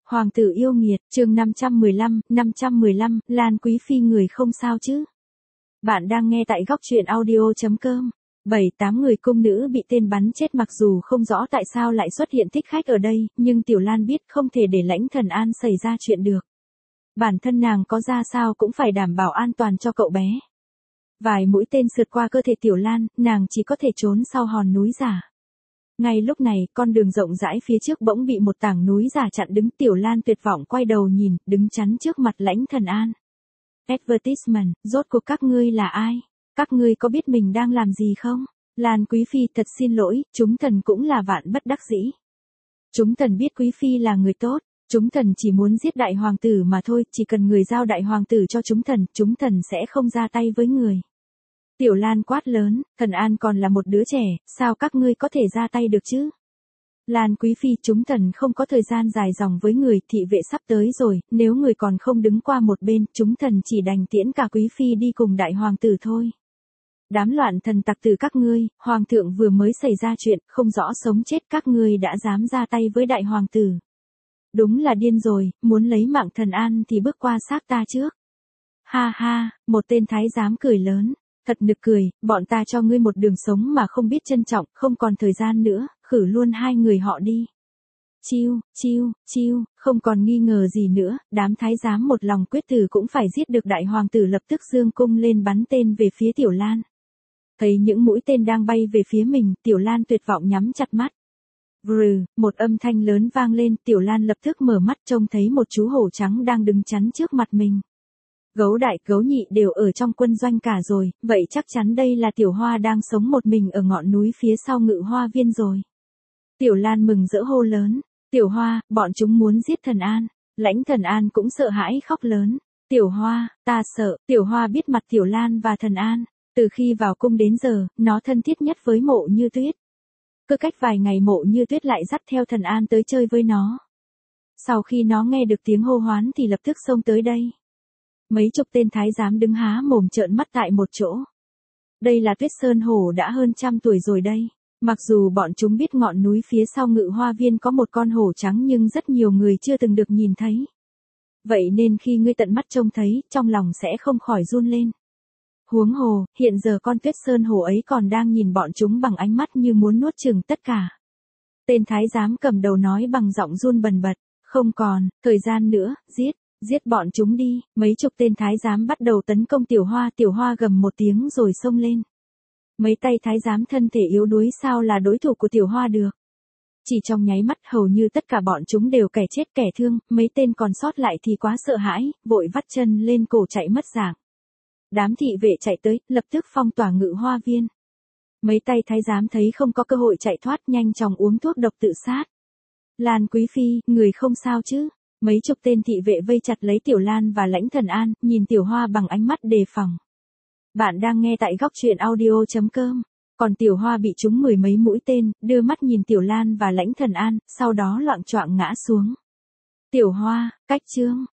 Hoàng tử yêu nghiệt, chương 515, Lan Quý Phi người không sao chứ? Bạn đang nghe tại góc truyện audio.com. 7-8 người cung nữ bị tên bắn chết, mặc dù không rõ tại sao lại xuất hiện thích khách ở đây, nhưng Tiểu Lan biết không thể để Lãnh Thần An xảy ra chuyện được. Bản thân nàng có ra sao cũng phải đảm bảo an toàn cho cậu bé. Vài mũi tên sượt qua cơ thể Tiểu Lan, nàng chỉ có thể trốn sau hòn núi giả. Ngay lúc này, con đường rộng rãi phía trước bỗng bị một tảng núi giả chặn đứng. Tiểu Lan tuyệt vọng quay đầu nhìn, đứng chắn trước mặt Lãnh Thần An. Advertisement, rốt cuộc các ngươi là ai? Các ngươi có biết mình đang làm gì không? Lan Quý Phi thật xin lỗi, chúng thần cũng là vạn bất đắc dĩ. Chúng thần biết Quý Phi là người tốt, chúng thần chỉ muốn giết đại hoàng tử mà thôi, chỉ cần người giao đại hoàng tử cho chúng thần sẽ không ra tay với người. Tiểu Lan quát lớn, Thần An còn là một đứa trẻ, sao các ngươi có thể ra tay được chứ? Lan Quý Phi, chúng thần không có thời gian dài dòng với người, thị vệ sắp tới rồi, nếu người còn không đứng qua một bên, chúng thần chỉ đành tiễn cả Quý Phi đi cùng đại hoàng tử thôi. Đám loạn thần tặc từ các ngươi, hoàng thượng vừa mới xảy ra chuyện, không rõ sống chết, các ngươi đã dám ra tay với đại hoàng tử. Đúng là điên rồi, muốn lấy mạng Thần An thì bước qua xác ta trước. Ha ha, một tên thái giám cười lớn. Thật nực cười, bọn ta cho ngươi một đường sống mà không biết trân trọng, không còn thời gian nữa, khử luôn hai người họ đi. Chiêu, không còn nghi ngờ gì nữa, đám thái giám một lòng quyết tử cũng phải giết được đại hoàng tử, lập tức giương cung lên bắn tên về phía Tiểu Lan. Thấy những mũi tên đang bay về phía mình, Tiểu Lan tuyệt vọng nhắm chặt mắt. Vrừ, một âm thanh lớn vang lên, Tiểu Lan lập tức mở mắt trông thấy một chú hổ trắng đang đứng chắn trước mặt mình. Gấu đại, gấu nhị đều ở trong quân doanh cả rồi, vậy chắc chắn đây là Tiểu Hoa đang sống một mình ở ngọn núi phía sau Ngự Hoa Viên rồi. Tiểu Lan mừng rỡ hô lớn, Tiểu Hoa, bọn chúng muốn giết Thần An. Lãnh Thần An cũng sợ hãi khóc lớn, Tiểu Hoa, ta sợ. Tiểu Hoa biết mặt Tiểu Lan và Thần An, từ khi vào cung đến giờ, nó thân thiết nhất với Mộ Như Tuyết. Cứ cách vài ngày Mộ Như Tuyết lại dắt theo Thần An tới chơi với nó. Sau khi nó nghe được tiếng hô hoán thì lập tức xông tới đây. Mấy chục tên thái giám đứng há mồm trợn mắt tại một chỗ. Đây là Tuyết Sơn Hổ đã hơn 100 tuổi rồi đây. Mặc dù bọn chúng biết ngọn núi phía sau Ngự Hoa Viên có một con hổ trắng, nhưng rất nhiều người chưa từng được nhìn thấy. Vậy nên khi ngươi tận mắt trông thấy, trong lòng sẽ không khỏi run lên. Huống hồ, hiện giờ con Tuyết Sơn Hổ ấy còn đang nhìn bọn chúng bằng ánh mắt như muốn nuốt chửng tất cả. Tên thái giám cầm đầu nói bằng giọng run bần bật, không còn thời gian nữa, giết bọn chúng đi. Mấy chục tên thái giám bắt đầu tấn công Tiểu Hoa gầm một tiếng rồi xông lên. Mấy tay thái giám thân thể yếu đuối sao là đối thủ của Tiểu Hoa được. Chỉ trong nháy mắt hầu như tất cả bọn chúng đều kẻ chết kẻ thương, mấy tên còn sót lại thì quá sợ hãi, vội vắt chân lên cổ chạy mất dạng. Đám thị vệ chạy tới, lập tức phong tỏa Ngự Hoa Viên. Mấy tay thái giám thấy không có cơ hội chạy thoát, nhanh chóng uống thuốc độc tự sát. Lan Quý Phi, người không sao chứ? Mấy chục tên thị vệ vây chặt lấy Tiểu Lan và Lãnh Thần An, nhìn Tiểu Hoa bằng ánh mắt đề phòng. Bạn đang nghe tại góc truyện audio.com. Còn Tiểu Hoa bị trúng 10 mấy mũi tên, đưa mắt nhìn Tiểu Lan và Lãnh Thần An, sau đó loạng choạng ngã xuống. Tiểu Hoa, cách chương.